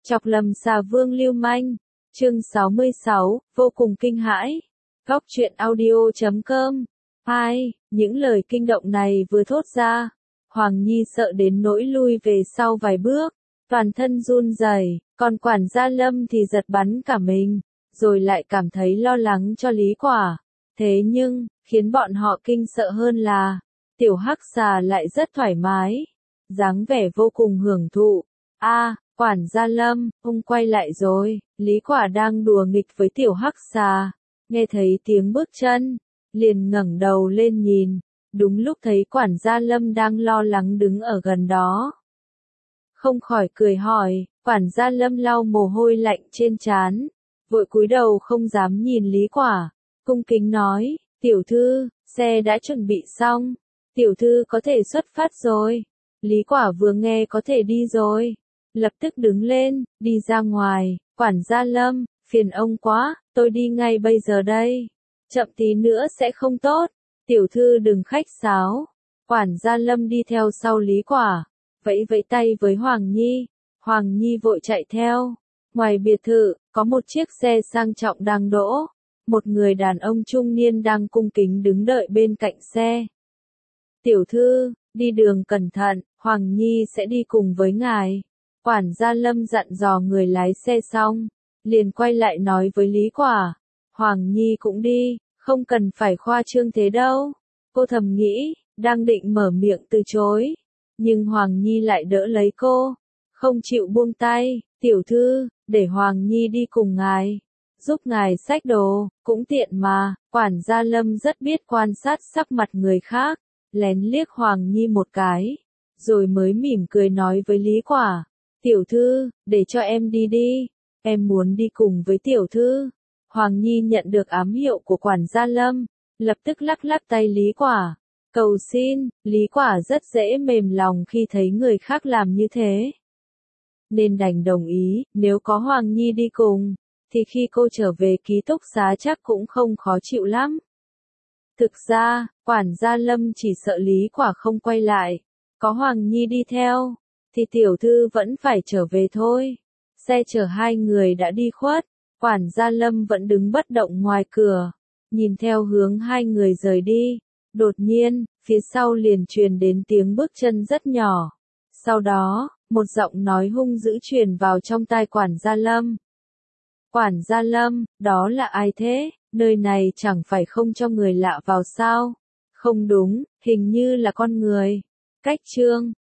Chọc lầm xà vương lưu manh. Chương 66, vô cùng kinh hãi. Góc truyện audio.com. Những lời kinh động này vừa thốt ra, Hoàng Nhi sợ đến nỗi lui về sau vài bước, toàn thân run rẩy, còn quản gia Lâm thì giật bắn cả mình, rồi lại cảm thấy lo lắng cho Lý Quả. Thế nhưng, khiến bọn họ kinh sợ hơn là, tiểu hắc xà lại rất thoải mái, dáng vẻ vô cùng hưởng thụ. Quản gia Lâm, ông quay lại rồi. Lý Quả đang đùa nghịch với tiểu hắc xà, nghe thấy tiếng bước chân, liền ngẩng đầu lên nhìn, đúng lúc thấy quản gia Lâm đang lo lắng đứng ở gần đó. Không khỏi cười hỏi, quản gia Lâm lau mồ hôi lạnh trên trán, vội cúi đầu không dám nhìn Lý Quả, cung kính nói, tiểu thư, xe đã chuẩn bị xong, tiểu thư có thể xuất phát rồi. Lý Quả vừa nghe có thể đi rồi, lập tức đứng lên, đi ra ngoài. Quản gia Lâm, phiền ông quá, tôi đi ngay bây giờ đây, chậm tí nữa sẽ không tốt, tiểu thư đừng khách sáo. Quản gia Lâm đi theo sau Lý Quả, vẫy vẫy tay với Hoàng Nhi, Hoàng Nhi vội chạy theo. Ngoài biệt thự, có một chiếc xe sang trọng đang đỗ, một người đàn ông trung niên đang cung kính đứng đợi bên cạnh xe. Tiểu thư, đi đường cẩn thận, Hoàng Nhi sẽ đi cùng với ngài. Quản gia Lâm dặn dò người lái xe xong, liền quay lại nói với Lý Quả, Hoàng Nhi cũng đi, không cần phải khoa trương thế đâu. Cô thầm nghĩ, đang định mở miệng từ chối, nhưng Hoàng Nhi lại đỡ lấy cô, không chịu buông tay, tiểu thư, để Hoàng Nhi đi cùng ngài, giúp ngài xách đồ, cũng tiện mà. Quản gia Lâm rất biết quan sát sắc mặt người khác, lén liếc Hoàng Nhi một cái, rồi mới mỉm cười nói với Lý Quả, tiểu thư, để cho em đi đi, em muốn đi cùng với tiểu thư. Hoàng Nhi nhận được ám hiệu của quản gia Lâm, lập tức lắc lắc tay Lý Quả, cầu xin. Lý Quả rất dễ mềm lòng khi thấy người khác làm như thế, nên đành đồng ý. Nếu có Hoàng Nhi đi cùng, thì khi cô trở về ký túc xá chắc cũng không khó chịu lắm. Thực ra, quản gia Lâm chỉ sợ Lý Quả không quay lại, có Hoàng Nhi đi theo, thì tiểu thư vẫn phải trở về thôi. Xe chở hai người đã đi khuất, quản gia Lâm vẫn đứng bất động ngoài cửa, nhìn theo hướng hai người rời đi. Đột nhiên, phía sau liền truyền đến tiếng bước chân rất nhỏ. Sau đó, một giọng nói hung dữ truyền vào trong tai quản gia Lâm. Quản gia Lâm, đó là ai thế? Nơi này chẳng phải không cho người lạ vào sao? Không đúng, hình như là con người. Cách chương